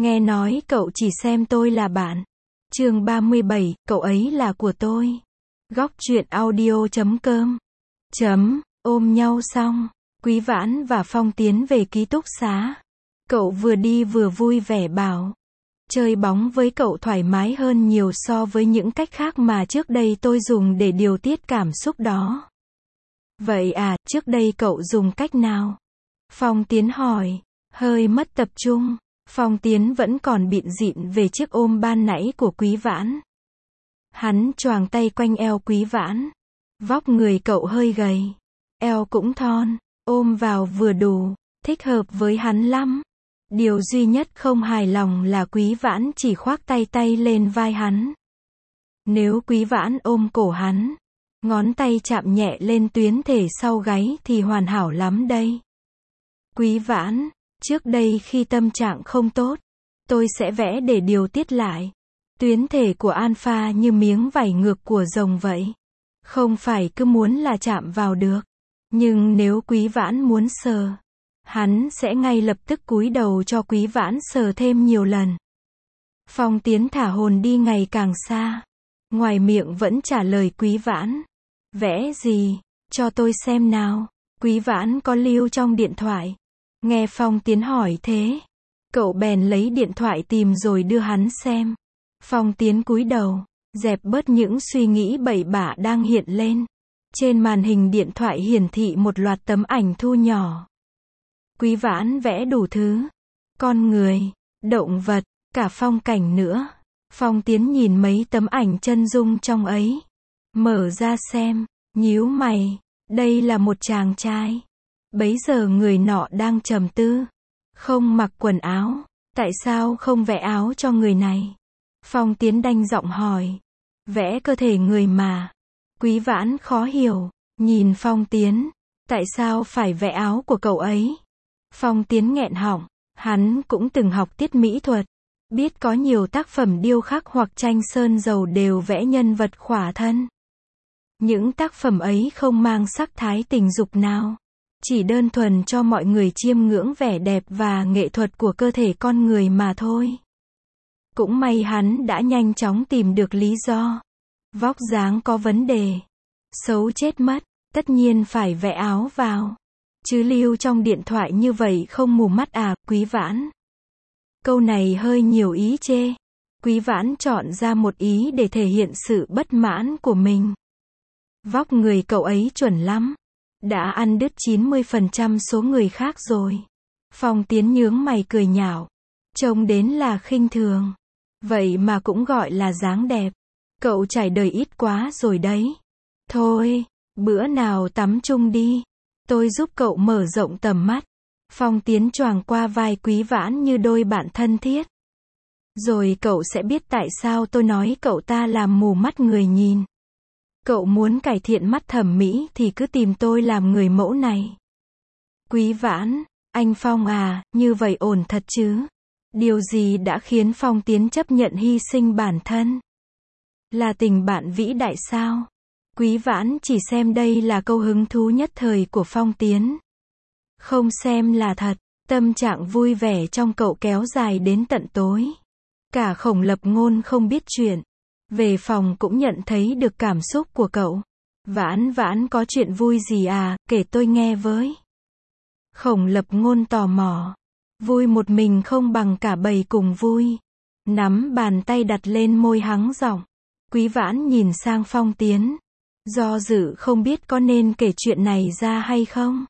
Nghe nói cậu chỉ xem tôi là bạn. Chương 37, cậu ấy là của tôi. Góc truyện audio.com. Ôm nhau xong, Quý Vãn và Phong tiến về ký túc xá. Cậu vừa đi vừa vui vẻ bảo. Chơi bóng với cậu thoải mái hơn nhiều so với những cách khác mà trước đây tôi dùng để điều tiết cảm xúc đó. Vậy à, trước đây cậu dùng cách nào? Phong Tiến hỏi. Hơi mất tập trung. Phong Tiến vẫn còn bịn rịn về chiếc ôm ban nãy của Quý Vãn. Hắn choàng tay quanh eo Quý Vãn. Vóc người cậu hơi gầy. Eo cũng thon. Ôm vào vừa đủ. Thích hợp với hắn lắm. Điều duy nhất không hài lòng là Quý Vãn chỉ khoác tay lên vai hắn. Nếu Quý Vãn ôm cổ hắn, ngón tay chạm nhẹ lên tuyến thể sau gáy thì hoàn hảo lắm đây. Quý Vãn, trước đây khi tâm trạng không tốt, tôi sẽ vẽ để điều tiết lại. Tuyến thể của Alpha như miếng vảy ngược của rồng vậy. Không phải cứ muốn là chạm vào được. Nhưng nếu Quý Vãn muốn sờ, hắn sẽ ngay lập tức cúi đầu cho Quý Vãn sờ thêm nhiều lần. Phong Tiến thả hồn đi ngày càng xa. Ngoài miệng vẫn trả lời Quý Vãn. Vẽ gì? Cho tôi xem nào. Quý Vãn có lưu trong điện thoại. Nghe Phong Tiến hỏi thế, cậu bèn lấy điện thoại tìm rồi đưa hắn xem. Phong Tiến cúi đầu, dẹp bớt những suy nghĩ bậy bạ đang hiện lên. Trên màn hình điện thoại hiển thị một loạt tấm ảnh thu nhỏ. Quý Vãn vẽ đủ thứ. Con người, động vật, cả phong cảnh nữa. Phong Tiến nhìn mấy tấm ảnh chân dung trong ấy. Mở ra xem, nhíu mày. Đây là một chàng trai. Bấy giờ người nọ đang trầm tư. Không mặc quần áo. Tại sao không vẽ áo cho người này? Phong Tiến đanh giọng hỏi. Vẽ cơ thể người mà. Quý Vãn khó hiểu. Nhìn Phong Tiến. Tại sao phải vẽ áo của cậu ấy? Phong Tiến nghẹn họng. Hắn cũng từng học tiết mỹ thuật. Biết có nhiều tác phẩm điêu khắc hoặc tranh sơn dầu đều vẽ nhân vật khỏa thân. Những tác phẩm ấy không mang sắc thái tình dục nào. Chỉ đơn thuần cho mọi người chiêm ngưỡng vẻ đẹp và nghệ thuật của cơ thể con người mà thôi. Cũng may hắn đã nhanh chóng tìm được lý do. Vóc dáng có vấn đề. Xấu chết mất. Tất nhiên phải vẽ áo vào. Chứ lưu trong điện thoại như vậy không mù mắt à, Quý Vãn? Câu này hơi nhiều ý chê. Quý Vãn chọn ra một ý để thể hiện sự bất mãn của mình. Vóc người cậu ấy chuẩn lắm. Đã ăn đứt 90% số người khác rồi. Phong Tiến nhướng mày cười nhạo. Trông đến là khinh thường. Vậy mà cũng gọi là dáng đẹp. Cậu trải đời ít quá rồi đấy. Thôi, bữa nào tắm chung đi. Tôi giúp cậu mở rộng tầm mắt. Phong Tiến choàng qua vai Quý Vãn như đôi bạn thân thiết. Rồi cậu sẽ biết tại sao tôi nói cậu ta làm mù mắt người nhìn. Cậu muốn cải thiện mắt thẩm mỹ thì cứ tìm tôi làm người mẫu này. Quý Vãn, anh Phong à, như vậy ổn thật chứ? Điều gì đã khiến Phong Tiến chấp nhận hy sinh bản thân? Là tình bạn vĩ đại sao? Quý Vãn chỉ xem đây là câu hứng thú nhất thời của Phong Tiến. Không xem là thật. Tâm trạng vui vẻ trong cậu kéo dài đến tận tối. Cả Khổng Lập Ngôn không biết chuyện. Về phòng cũng nhận thấy được cảm xúc của cậu. Vãn Vãn có chuyện vui gì à, kể tôi nghe với. Khổng Lập Ngôn tò mò. Vui một mình không bằng cả bầy cùng vui. Nắm bàn tay đặt lên môi hắng giọng. Quý Vãn nhìn sang Phong Tiến. Do dự không biết có nên kể chuyện này ra hay không.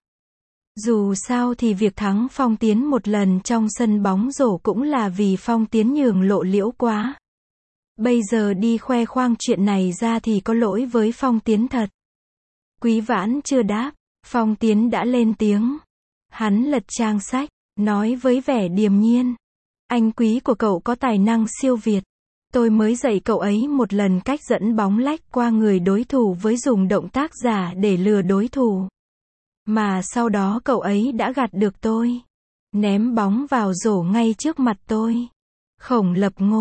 Dù sao thì việc thắng Phong Tiến một lần trong sân bóng rổ cũng là vì Phong Tiến nhường lộ liễu quá. Bây giờ đi khoe khoang chuyện này ra thì có lỗi với Phong Tiến thật. Quý Vãn chưa đáp, Phong Tiến đã lên tiếng. Hắn lật trang sách, nói với vẻ điềm nhiên. Anh Quý của cậu có tài năng siêu việt. Tôi mới dạy cậu ấy một lần cách dẫn bóng lách qua người đối thủ với dùng động tác giả để lừa đối thủ. Mà sau đó cậu ấy đã gạt được tôi. Ném bóng vào rổ ngay trước mặt tôi. Khổng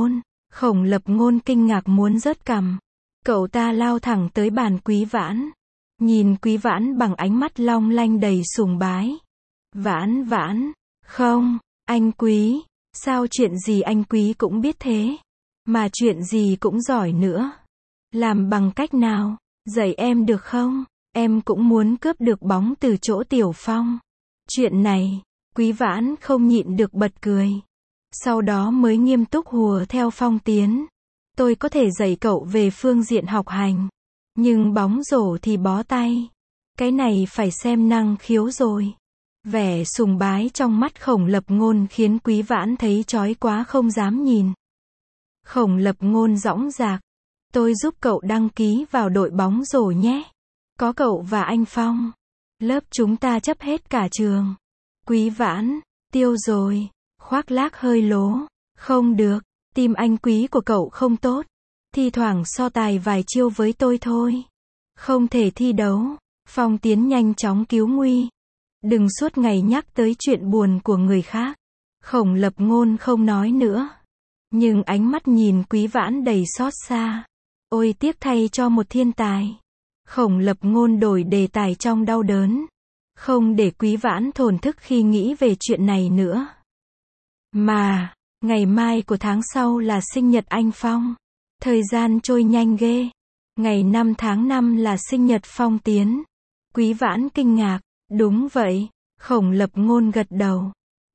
Lập Ngôn kinh ngạc muốn rớt cằm. Cậu ta lao thẳng tới bàn Quý Vãn. Nhìn Quý Vãn bằng ánh mắt long lanh đầy sùng bái. Vãn Vãn, không, anh Quý, Sao chuyện gì anh Quý cũng biết thế? Mà chuyện gì cũng giỏi nữa. Làm bằng cách nào? Dạy em được không? Em cũng muốn cướp được bóng từ chỗ Tiểu Phong. Chuyện này, Quý Vãn không nhịn được bật cười. Sau đó mới nghiêm túc hùa theo Phong Tiến. Tôi có thể dạy cậu về phương diện học hành. Nhưng bóng rổ thì bó tay. Cái này phải xem năng khiếu rồi. Vẻ sùng bái trong mắt Khổng Lập Ngôn khiến Quý Vãn thấy chói quá không dám nhìn. Khổng Lập Ngôn dõng dạc. Tôi giúp cậu đăng ký vào đội bóng rổ nhé. Có cậu và anh Phong. Lớp chúng ta chấp hết cả trường. Quý Vãn, tiêu rồi. Khoác lác hơi lố. Không được, tim anh Quý của cậu không tốt. Thi thoảng so tài vài chiêu với tôi thôi. Không thể thi đấu. Phong Tiến nhanh chóng cứu nguy. Đừng suốt ngày nhắc tới chuyện buồn của người khác. Khổng Lập Ngôn không nói nữa. Nhưng ánh mắt nhìn Quý Vãn đầy xót xa. Ôi tiếc thay cho một thiên tài. Khổng Lập Ngôn đổi đề tài trong đau đớn. Không để Quý Vãn thổn thức khi nghĩ về chuyện này nữa. Mà, ngày mai của tháng sau là sinh nhật anh Phong. Thời gian trôi nhanh ghê. Ngày 5 tháng 5 là sinh nhật Phong Tiến. Quý Vãn kinh ngạc. Đúng vậy. Khổng Lập Ngôn gật đầu.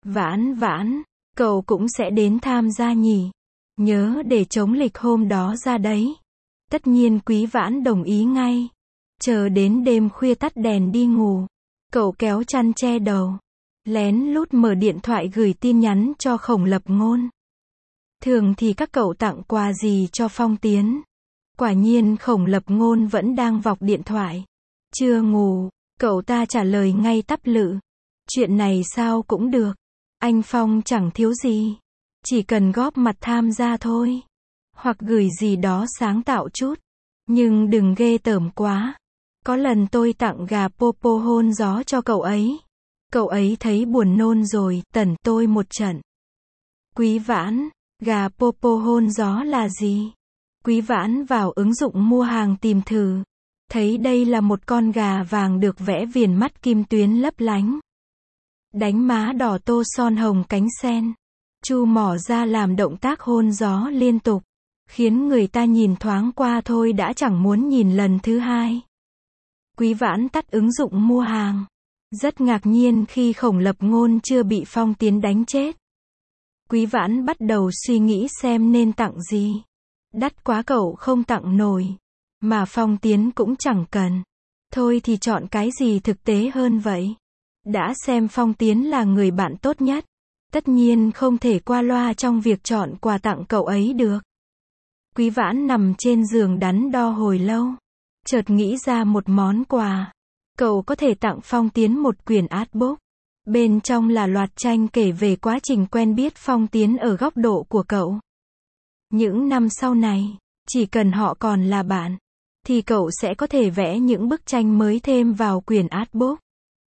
Vãn, cậu cũng sẽ đến tham gia nhỉ? Nhớ để chống lịch hôm đó ra đấy. Tất nhiên Quý Vãn đồng ý ngay. Chờ đến đêm khuya tắt đèn đi ngủ. Cậu kéo chăn che đầu. Lén lút mở điện thoại gửi tin nhắn cho Khổng Lập Ngôn. Thường thì các cậu tặng quà gì cho Phong Tiến? Quả nhiên Khổng Lập Ngôn vẫn đang vọc điện thoại. Chưa ngủ, cậu ta trả lời ngay tắp lự. Chuyện này sao cũng được. Anh Phong chẳng thiếu gì. Chỉ cần góp mặt tham gia thôi. Hoặc gửi gì đó sáng tạo chút. Nhưng đừng ghê tởm quá. Có lần tôi tặng gà popo hôn gió cho cậu ấy. Cậu ấy thấy buồn nôn rồi, tẩn tôi một trận. Quý Vãn, gà popo hôn gió là gì? Quý Vãn vào ứng dụng mua hàng tìm thử. Thấy đây là một con gà vàng được vẽ viền mắt kim tuyến lấp lánh. Đánh má đỏ tô son hồng cánh sen. Chu mỏ ra làm động tác hôn gió liên tục. Khiến người ta nhìn thoáng qua thôi đã chẳng muốn nhìn lần thứ hai. Quý Vãn tắt ứng dụng mua hàng. Rất ngạc nhiên khi Khổng Lập Ngôn chưa bị Phong Tiến đánh chết. Quý Vãn bắt đầu suy nghĩ xem nên tặng gì. Đắt quá cậu không tặng nổi. Mà Phong Tiến cũng chẳng cần. Thôi thì chọn cái gì thực tế hơn vậy. Đã xem Phong Tiến là người bạn tốt nhất. Tất nhiên không thể qua loa trong việc chọn quà tặng cậu ấy được. Quý Vãn nằm trên giường đắn đo hồi lâu. Chợt nghĩ ra một món quà. Cậu có thể tặng Phong Tiến một quyển artbook. Bên trong là loạt tranh kể về quá trình quen biết Phong Tiến ở góc độ của cậu. Những năm sau này, chỉ cần họ còn là bạn, thì cậu sẽ có thể vẽ những bức tranh mới thêm vào quyển artbook.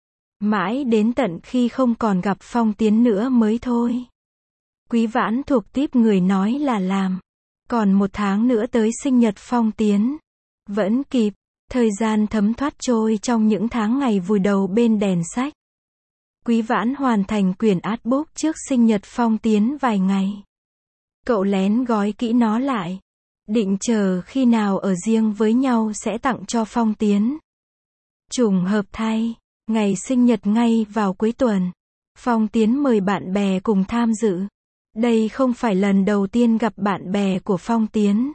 Mãi đến tận khi không còn gặp Phong Tiến nữa mới thôi. Quý Vãn thuộc típ người nói là làm. Còn 1 tháng nữa tới sinh nhật Phong Tiến. Vẫn kịp. Thời gian thấm thoát trôi trong những tháng ngày vùi đầu bên đèn sách. Quý Vãn hoàn thành quyển artbook trước sinh nhật Phong Tiến vài ngày. Cậu lén gói kỹ nó lại. Định chờ khi nào ở riêng với nhau sẽ tặng cho Phong Tiến. Trùng hợp thay, ngày sinh nhật ngay vào cuối tuần. Phong Tiến mời bạn bè cùng tham dự. Đây không phải lần đầu tiên gặp bạn bè của Phong Tiến.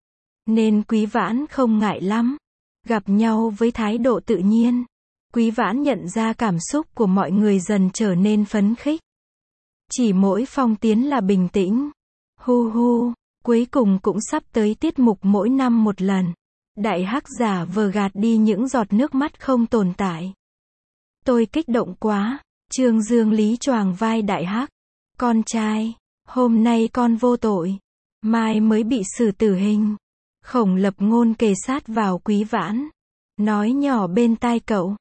Nên Quý Vãn không ngại lắm. Gặp nhau với thái độ tự nhiên. Quý Vãn nhận ra cảm xúc của mọi người dần trở nên phấn khích. Chỉ mỗi Phong Tiến là bình tĩnh. Hu hu, cuối cùng cũng sắp tới tiết mục mỗi năm một lần. Đại Hắc giả vờ gạt đi những giọt nước mắt không tồn tại. Tôi kích động quá. Trương Dương Lý choàng vai Đại Hắc. Con trai, hôm nay con vô tội. Mai mới bị xử tử hình. Khổng Lập Ngôn kề sát vào Quý Vãn. Nói nhỏ bên tai cậu.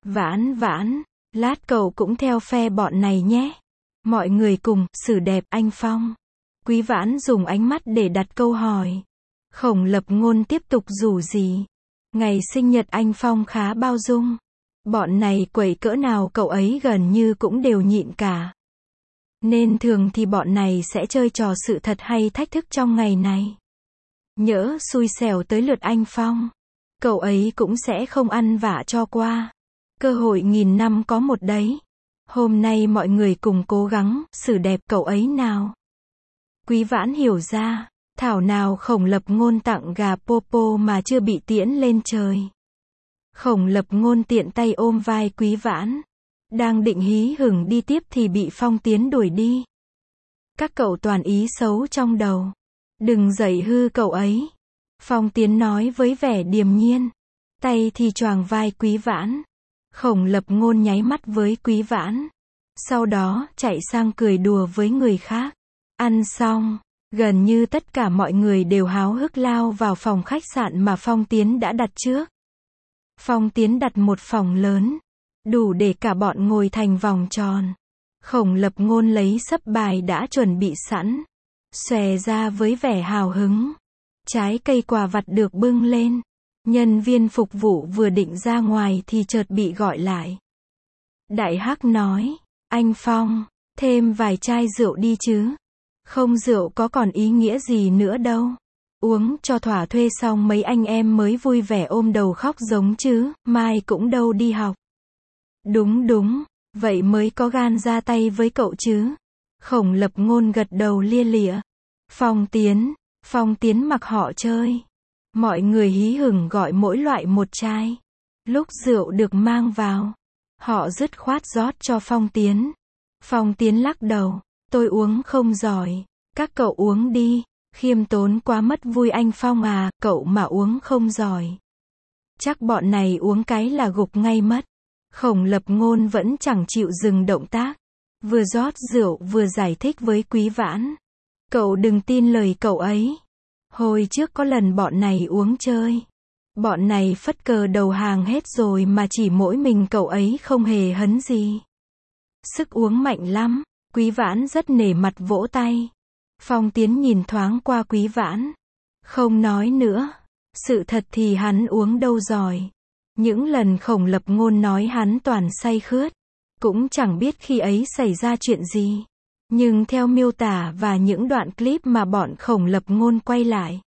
Vãn, lát cậu cũng theo phe bọn này nhé. Mọi người cùng xử đẹp anh Phong. Quý Vãn dùng ánh mắt để đặt câu hỏi. Khổng Lập Ngôn tiếp tục rủ rỉ. Ngày sinh nhật anh Phong khá bao dung. Bọn này quậy cỡ nào cậu ấy gần như cũng đều nhịn cả. Nên thường thì bọn này sẽ chơi trò sự thật hay thách thức trong ngày này. Nhỡ xui xẻo tới lượt anh Phong, cậu ấy cũng sẽ không ăn vạ cho qua. Cơ hội 1000 năm có một đấy. Hôm nay mọi người cùng cố gắng, xử đẹp cậu ấy nào. Quý Vãn hiểu ra, thảo nào Khổng Lập Ngôn tặng gà Popo mà chưa bị tiễn lên trời. Khổng Lập Ngôn tiện tay ôm vai Quý Vãn. Đang định hí hửng đi tiếp thì bị Phong Tiến đuổi đi. Các cậu toàn ý xấu trong đầu. Đừng dạy hư cậu ấy. Phong Tiến nói với vẻ điềm nhiên. Tay thì choàng vai Quý Vãn. Khổng Lập Ngôn nháy mắt với Quý Vãn. Sau đó, chạy sang cười đùa với người khác. Ăn xong, gần như tất cả mọi người đều háo hức lao vào phòng khách sạn mà Phong Tiến đã đặt trước. Phong Tiến đặt một phòng lớn, đủ để cả bọn ngồi thành vòng tròn. Khổng Lập Ngôn lấy sấp bài đã chuẩn bị sẵn, xòe ra với vẻ hào hứng. Trái cây quà vặt được bưng lên. Nhân viên phục vụ vừa định ra ngoài thì chợt bị gọi lại. Đại Hắc nói, anh Phong, thêm vài chai rượu đi chứ. Không rượu có còn ý nghĩa gì nữa đâu. Uống cho thỏa thuê xong mấy anh em mới vui vẻ ôm đầu khóc giống chứ, mai cũng đâu đi học. Đúng, vậy mới có gan ra tay với cậu chứ. Khổng Lập Ngôn gật đầu lia lịa. Phong Tiến mặc họ chơi. Mọi người hí hửng gọi mỗi loại một chai. Lúc rượu được mang vào, họ dứt khoát rót cho Phong Tiến. Phong Tiến lắc đầu, tôi uống không giỏi, các cậu uống đi. Khiêm tốn quá mất vui anh Phong à, cậu mà uống không giỏi. Chắc bọn này uống cái là gục ngay mất. Khổng Lập Ngôn vẫn chẳng chịu dừng động tác. Vừa rót rượu vừa giải thích với Quý Vãn. Cậu đừng tin lời cậu ấy. Hồi trước có lần bọn này uống chơi. Bọn này phất cờ đầu hàng hết rồi mà chỉ mỗi mình cậu ấy không hề hấn gì. Sức uống mạnh lắm. Quý Vãn rất nể mặt vỗ tay. Phong Tiến nhìn thoáng qua Quý Vãn. Không nói nữa. Sự thật thì hắn uống đâu giỏi. Những lần Khổng Lập Ngôn nói hắn toàn say khướt. Cũng chẳng biết khi ấy xảy ra chuyện gì. Nhưng theo miêu tả và những đoạn clip mà bọn Khổng Lập Ngôn quay lại,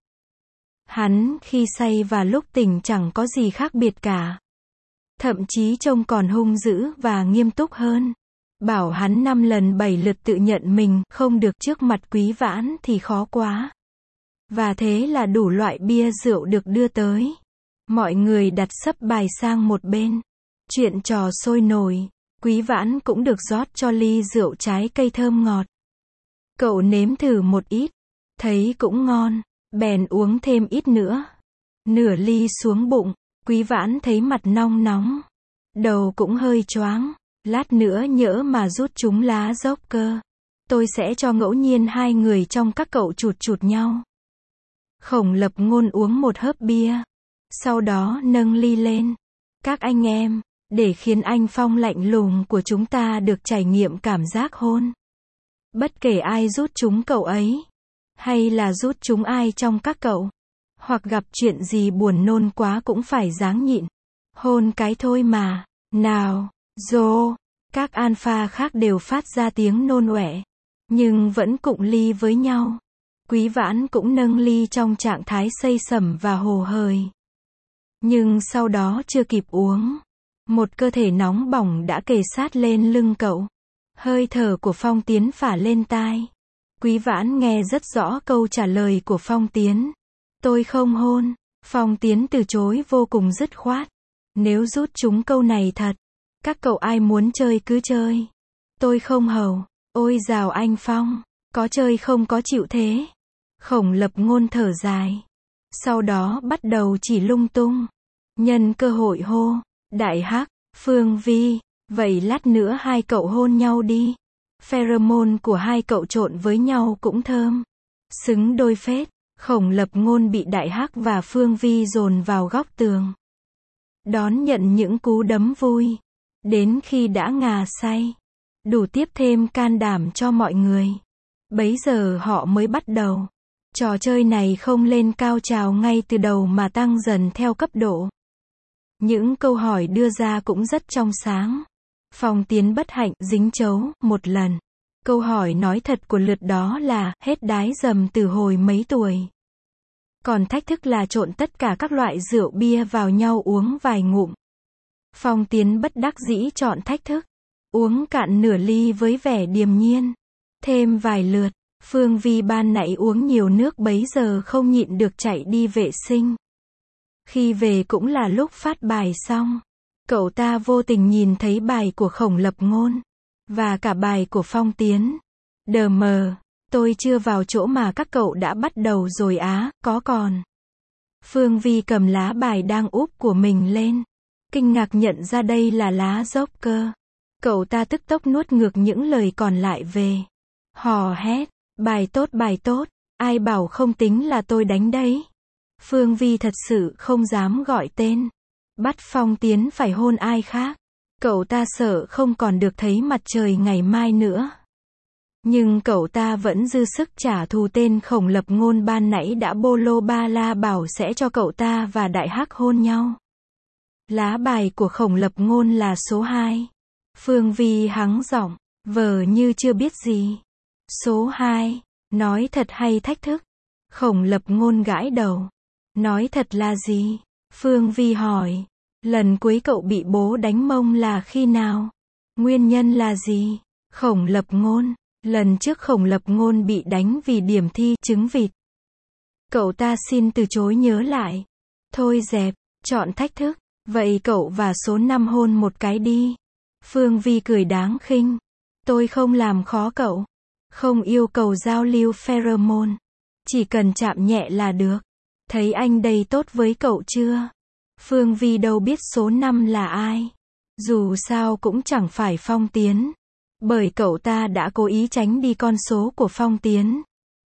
hắn khi say và lúc tỉnh chẳng có gì khác biệt cả. Thậm chí trông còn hung dữ và nghiêm túc hơn. Bảo hắn 5 lần 7 lượt tự nhận mình không được trước mặt Quý Vãn thì khó quá. Và thế là đủ loại bia rượu được đưa tới. Mọi người đặt sấp bài sang một bên. Chuyện trò sôi nổi. Quý Vãn cũng được rót cho ly rượu trái cây thơm ngọt. Cậu nếm thử một ít. Thấy cũng ngon. Bèn uống thêm ít nữa. Nửa ly xuống bụng. Quý Vãn thấy mặt nong nóng. Đầu cũng hơi choáng. Lát nữa nhỡ mà rút chúng lá dốc cơ. Tôi sẽ cho ngẫu nhiên 2 người trong các cậu chụt nhau. Khổng Lập Ngôn uống một hớp bia. Sau đó nâng ly lên. Các anh em, để khiến anh Phong lạnh lùng của chúng ta được trải nghiệm cảm giác hôn. Bất kể ai rút chúng cậu ấy. Hay là rút chúng ai trong các cậu. Hoặc gặp chuyện gì buồn nôn quá cũng phải ráng nhịn. Hôn cái thôi mà. Nào, dô. Các alpha khác đều phát ra tiếng nôn ọe. Nhưng vẫn cụng ly với nhau. Quý Vãn cũng nâng ly trong trạng thái say sẩm và hồ hởi. Nhưng sau đó chưa kịp uống. Một cơ thể nóng bỏng đã kề sát lên lưng cậu. Hơi thở của Phong Tiến phả lên tai. Quý Vãn nghe rất rõ câu trả lời của Phong Tiến. Tôi không hôn. Phong Tiến từ chối vô cùng dứt khoát. Nếu rút chúng câu này thật, các cậu ai muốn chơi cứ chơi. Tôi không hầu. Ôi dào anh Phong. Có chơi không có chịu thế. Khổng Lập Ngôn thở dài. Sau đó bắt đầu chỉ lung tung. Nhân cơ hội hô. Đại Hắc, Phương Vi, vậy lát nữa 2 cậu hôn nhau đi. Pheromone của 2 cậu trộn với nhau cũng thơm. Xứng đôi phết. Khổng Lập Ngôn bị Đại Hắc và Phương Vi dồn vào góc tường. Đón nhận những cú đấm vui. Đến khi đã ngà say. Đủ tiếp thêm can đảm cho mọi người. Bấy giờ họ mới bắt đầu. Trò chơi này không lên cao trào ngay từ đầu mà tăng dần theo cấp độ. Những câu hỏi đưa ra cũng rất trong sáng. Phong Tiến bất hạnh dính chấu một lần. Câu hỏi nói thật của lượt đó là, hết đái dầm từ hồi mấy tuổi. Còn thách thức là trộn tất cả các loại rượu bia vào nhau uống vài ngụm. Phong Tiến bất đắc dĩ chọn thách thức. Uống cạn nửa ly với vẻ điềm nhiên. Thêm vài lượt, Phương Vi ban nãy uống nhiều nước bấy giờ không nhịn được chạy đi vệ sinh. Khi về cũng là lúc phát bài xong. Cậu ta vô tình nhìn thấy bài của Khổng Lập Ngôn. Và cả bài của Phong Tiến. Đờ mờ, tôi chưa vào chỗ mà các cậu đã bắt đầu rồi á, có còn. Phương Vi cầm lá bài đang úp của mình lên. Kinh ngạc nhận ra đây là lá dốc cơ. Cậu ta tức tốc nuốt ngược những lời còn lại về. Hò hét, bài tốt, ai bảo không tính là tôi đánh đấy. Phương Vi thật sự không dám gọi tên. Bắt Phong Tiến phải hôn ai khác. Cậu ta sợ không còn được thấy mặt trời ngày mai nữa. Nhưng cậu ta vẫn dư sức trả thù tên Khổng Lập Ngôn ban nãy đã bô lô ba la bảo sẽ cho cậu ta và Đại Hắc hôn nhau. Lá bài của Khổng Lập Ngôn là số 2. Phương Vi hắng giọng, vờ như chưa biết gì. Số 2, nói thật hay thách thức? Khổng Lập Ngôn gãi đầu. Nói thật là gì? Phương Vi hỏi. Lần cuối cậu bị bố đánh mông là khi nào? Nguyên nhân là gì? Khổng Lập Ngôn. Lần trước Khổng Lập Ngôn bị đánh vì điểm thi trứng vịt. Cậu ta xin từ chối nhớ lại. Thôi dẹp, chọn thách thức. Vậy cậu và số 5 hôn một cái đi. Phương Vi cười đáng khinh. Tôi không làm khó cậu. Không yêu cầu giao lưu pheromone. Chỉ cần chạm nhẹ là được. Thấy anh đây tốt với cậu chưa? Phương Vi đâu biết số 5 là ai. Dù sao cũng chẳng phải Phong Tiến. Bởi cậu ta đã cố ý tránh đi con số của Phong Tiến.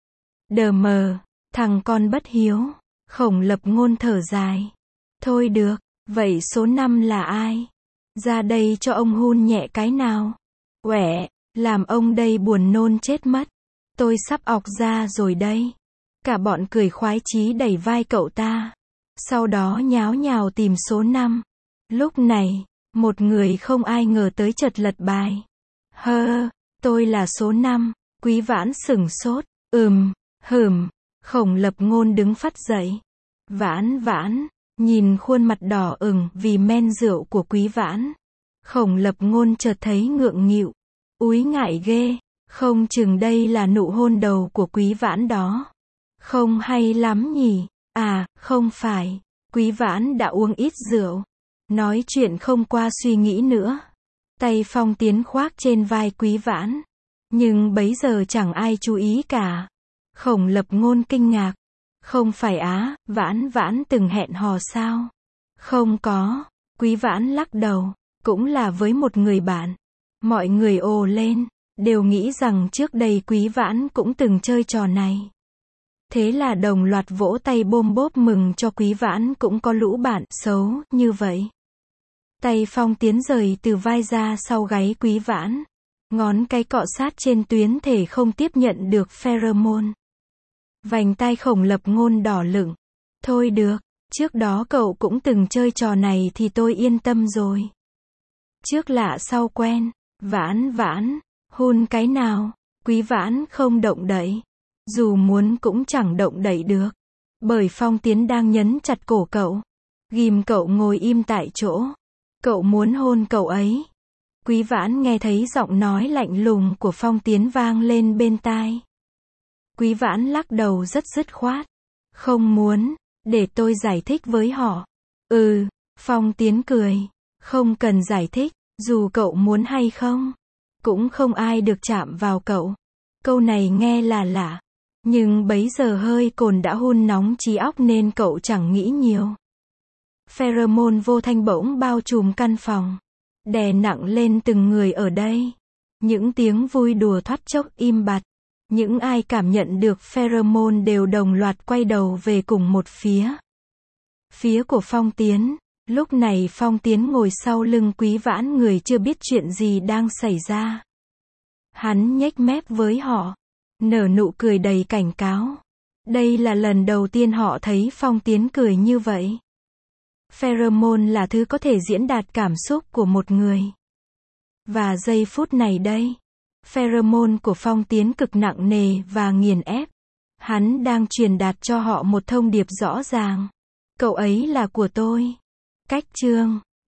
Đờ mờ, thằng con bất hiếu. Khổng Lập Ngôn thở dài. Thôi được, vậy số 5 là ai? Ra đây cho ông hun nhẹ cái nào. Uẻ, làm ông đây buồn nôn chết mất. Tôi sắp ọc ra rồi đây. Cả bọn cười khoái chí đẩy vai cậu ta. Sau đó nháo nhào tìm số 5. Lúc này, một người không ai ngờ tới chợt lật bài. Tôi là số 5. Quý Vãn sửng sốt. Khổng Lập Ngôn đứng phắt dậy. Vãn, nhìn khuôn mặt đỏ ửng vì men rượu của Quý Vãn. Khổng Lập Ngôn chợt thấy ngượng nghịu. Úi ngại ghê, không chừng đây là nụ hôn đầu của Quý Vãn đó. Không hay lắm nhỉ? À, không phải. Quý Vãn đã uống ít rượu. Nói chuyện không qua suy nghĩ nữa. Tay Phong Tiến khoác trên vai Quý Vãn. Nhưng bấy giờ chẳng ai chú ý cả. Khổng Lập Ngôn kinh ngạc. Không phải á, Vãn từng hẹn hò sao? Không có. Quý Vãn lắc đầu. Cũng là với một người bạn. Mọi người ồ lên. Đều nghĩ rằng trước đây Quý Vãn cũng từng chơi trò này. Thế là đồng loạt vỗ tay bôm bốp mừng cho Quý Vãn cũng có lũ bạn xấu như vậy. Tay Phong Tiến rời từ vai ra sau gáy Quý Vãn. Ngón cái cọ sát trên tuyến thể không tiếp nhận được pheromone. Vành tai Khổng Lập Ngôn đỏ lửng. Thôi được, trước đó cậu cũng từng chơi trò này thì tôi yên tâm rồi. Trước lạ sau quen. Vãn, hôn cái nào? Quý Vãn không động đậy. Dù muốn cũng chẳng động đậy được. Bởi Phong Tiến đang nhấn chặt cổ cậu. Ghim cậu ngồi im tại chỗ. Cậu muốn hôn cậu ấy. Quý Vãn nghe thấy giọng nói lạnh lùng của Phong Tiến vang lên bên tai. Quý Vãn lắc đầu rất dứt khoát. Không muốn, để tôi giải thích với họ. Phong Tiến cười. Không cần giải thích, dù cậu muốn hay không. Cũng không ai được chạm vào cậu. Câu này nghe là lạ. Nhưng bấy giờ hơi cồn đã hun nóng trí óc nên cậu chẳng nghĩ nhiều. Pheromone vô thanh bỗng bao trùm căn phòng. Đè nặng lên từng người ở đây. Những tiếng vui đùa thoát chốc im bặt. Những ai cảm nhận được pheromone đều đồng loạt quay đầu về cùng một phía. Phía của Phong Tiến. Lúc này Phong Tiến ngồi sau lưng Quý Vãn, người chưa biết chuyện gì đang xảy ra. Hắn nhếch mép với họ. Nở nụ cười đầy cảnh cáo. Đây là lần đầu tiên họ thấy Phong Tiến cười như vậy. Pheromone là thứ có thể diễn đạt cảm xúc của một người. Và giây phút này đây, Pheromone của Phong Tiến cực nặng nề và nghiền ép. Hắn đang truyền đạt cho họ một thông điệp rõ ràng. Cậu ấy là của tôi. Cách chương